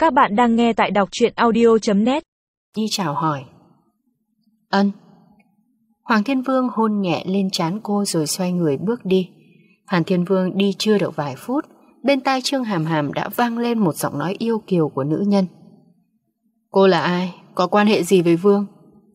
Các bạn đang nghe tại đọc truyện audio.net. Đi chào hỏi. Ân. Hoàng Thiên Vương hôn nhẹ lên trán cô rồi xoay người bước đi. Hàn Thiên Vương đi chưa được vài phút, bên tai Trương Hàm Hàm đã vang lên một giọng nói yêu kiều của nữ nhân. Cô là ai? Có quan hệ gì với Vương?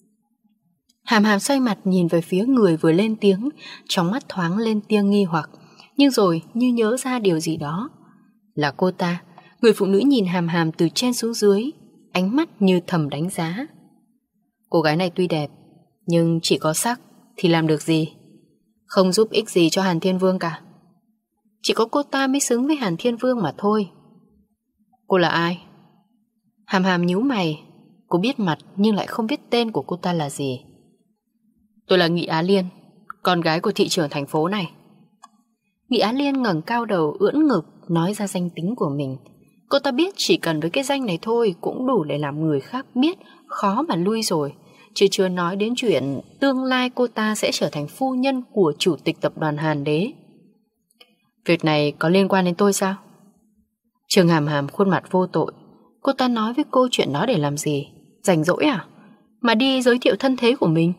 Hàm Hàm xoay mặt nhìn về phía người vừa lên tiếng, trong mắt thoáng lên tia nghi hoặc, nhưng rồi như nhớ ra điều gì đó. Là cô ta. Người phụ nữ nhìn Hàm Hàm từ trên xuống dưới, ánh mắt như thầm đánh giá. Cô gái này tuy đẹp, nhưng chỉ có sắc thì làm được gì? Không giúp ích gì cho Hàn Thiên Vương cả. Chỉ có cô ta mới xứng với Hàn Thiên Vương mà thôi. Cô là ai? Hàm Hàm nhíu mày. Cô biết mặt nhưng lại không biết tên của cô ta là gì. Tôi là Nghị Á Liên, con gái của thị trưởng thành phố này. Nghị Á Liên ngẩng cao đầu ưỡn ngực nói ra danh tính của mình. Cô ta biết chỉ cần với cái danh này thôi cũng đủ để làm người khác biết khó mà lui rồi, chứ chưa nói đến chuyện tương lai cô ta sẽ trở thành phu nhân của chủ tịch tập đoàn Hàn Đế. Việc này có liên quan đến tôi sao? Trương Hàm Hàm khuôn mặt vô tội. Cô ta nói với cô chuyện đó để làm gì? Rảnh rỗi à? Mà đi giới thiệu thân thế của mình.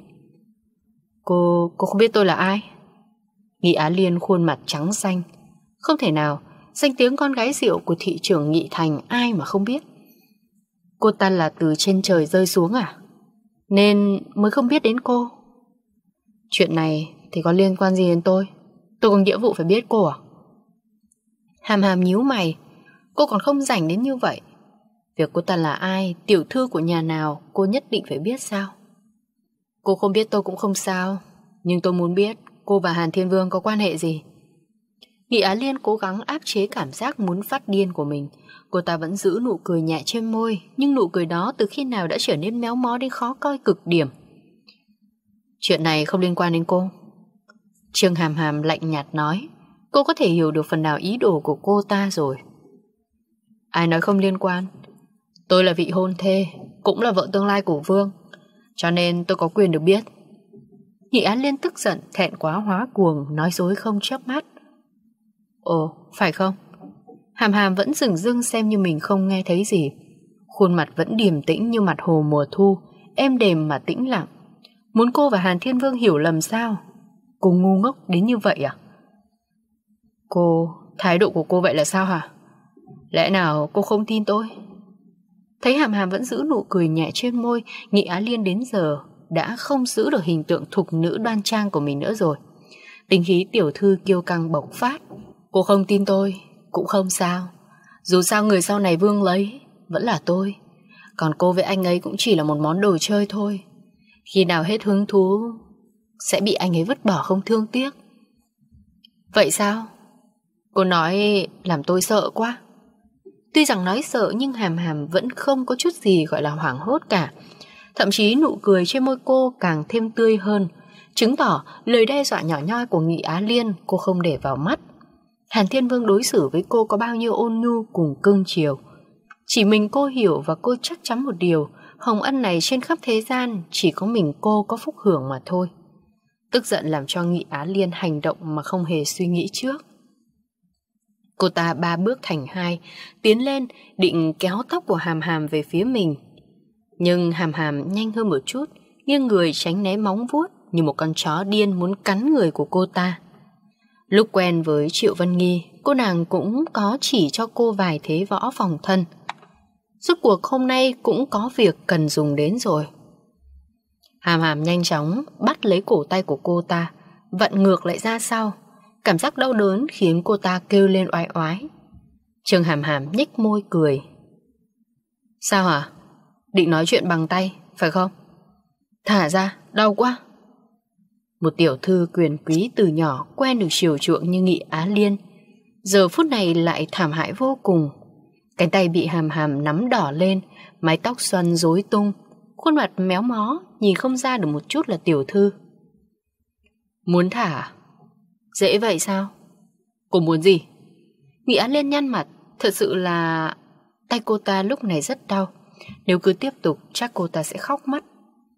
Cô không biết tôi là ai? Nghị Á Liên khuôn mặt trắng xanh. Không thể nào, danh tiếng con gái rượu của thị trưởng Nghị Thành ai mà không biết. Cô ta là từ trên trời rơi xuống à? Nên mới không biết đến cô. Chuyện này thì có liên quan gì đến tôi? Tôi có nghĩa vụ phải biết cô à? Hàm Hàm nhíu mày. Cô còn không rảnh đến như vậy. Việc cô ta là ai, tiểu thư của nhà nào, cô nhất định phải biết sao? Cô không biết tôi cũng không sao, nhưng tôi muốn biết cô và Hàn Thiên Vương có quan hệ gì. Nghị Á Liên cố gắng áp chế cảm giác muốn phát điên của mình. Cô ta vẫn giữ nụ cười nhẹ trên môi, nhưng nụ cười đó từ khi nào đã trở nên méo mó đến khó coi cực điểm. Chuyện này không liên quan đến cô. Trương Hàm Hàm lạnh nhạt nói. Cô có thể hiểu được phần nào ý đồ của cô ta rồi. Ai nói không liên quan? Tôi là vị hôn thê, cũng là vợ tương lai của Vương, cho nên tôi có quyền được biết. Nghị Á Liên tức giận, thẹn quá hóa cuồng, nói dối không chớp mắt. Ồ, phải không? Hàm Hàm vẫn dửng dưng xem như mình không nghe thấy gì. Khuôn mặt vẫn điềm tĩnh như mặt hồ mùa thu, êm đềm mà tĩnh lặng. Muốn cô và Hàn Thiên Vương hiểu lầm sao? Cô ngu ngốc đến như vậy à? Thái độ của cô vậy là sao hả? Lẽ nào cô không tin tôi? Thấy Hàm Hàm vẫn giữ nụ cười nhẹ trên môi, Nghị Á Liên đến giờ đã không giữ được hình tượng thục nữ đoan trang của mình nữa rồi. Tính khí tiểu thư kiêu căng bộc phát. Cô không tin tôi cũng không sao. Dù sao người sau này Vương lấy vẫn là tôi. Còn cô với anh ấy cũng chỉ là một món đồ chơi thôi. Khi nào hết hứng thú sẽ bị anh ấy vứt bỏ không thương tiếc. Vậy sao? Cô nói làm tôi sợ quá. Tuy rằng nói sợ nhưng Hàm Hàm vẫn không có chút gì gọi là hoảng hốt cả. Thậm chí nụ cười trên môi cô càng thêm tươi hơn, chứng tỏ lời đe dọa nhỏ nhoi của Nghị Á Liên cô không để vào mắt. Hàn Thiên Vương đối xử với cô có bao nhiêu ôn nhu cùng cưng chiều. Chỉ mình cô hiểu và cô chắc chắn một điều, hồng ân này trên khắp thế gian chỉ có mình cô có phúc hưởng mà thôi. Tức giận làm cho Nghị Á Liên hành động mà không hề suy nghĩ trước. Cô ta 3 bước thành 2, tiến lên định kéo tóc của Hàm Hàm về phía mình. Nhưng Hàm Hàm nhanh hơn một chút, nghiêng người tránh né móng vuốt như một con chó điên muốn cắn người của cô ta. Lúc quen với Triệu Vân Nghi, cô nàng cũng có chỉ cho cô vài thế võ phòng thân. Rốt cuộc hôm nay cũng có việc cần dùng đến rồi. Hàm Hàm nhanh chóng bắt lấy cổ tay của cô ta, vặn ngược lại ra sau. Cảm giác đau đớn khiến cô ta kêu lên oái oái. Trương Hàm Hàm nhếch môi cười. Sao hả? Định nói chuyện bằng tay, phải không? Thả ra, đau quá. Một tiểu thư quyền quý từ nhỏ quen được chiều chuộng như Nghị Á Liên, giờ phút này lại thảm hại vô cùng. Cánh tay bị Hàm Hàm nắm đỏ lên, mái tóc xoăn rối tung, khuôn mặt méo mó, nhìn không ra được một chút là tiểu thư. Muốn thả? Dễ vậy sao? Cô muốn gì? Nghị Á Liên nhăn mặt. Thật sự là tay cô ta lúc này rất đau. Nếu cứ tiếp tục chắc cô ta sẽ khóc mất.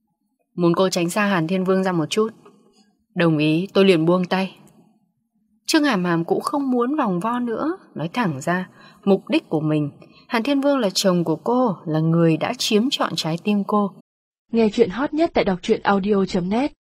Muốn cô tránh xa Hàn Thiên Vương ra một chút. Đồng ý, tôi liền buông tay. Trương Hàm Hàm cũng không muốn vòng vo nữa, nói thẳng ra, mục đích của mình, Hàn Thiên Vương là chồng của cô, là người đã chiếm trọn trái tim cô. Nghe chuyện hot nhất tại đọc truyện audio.net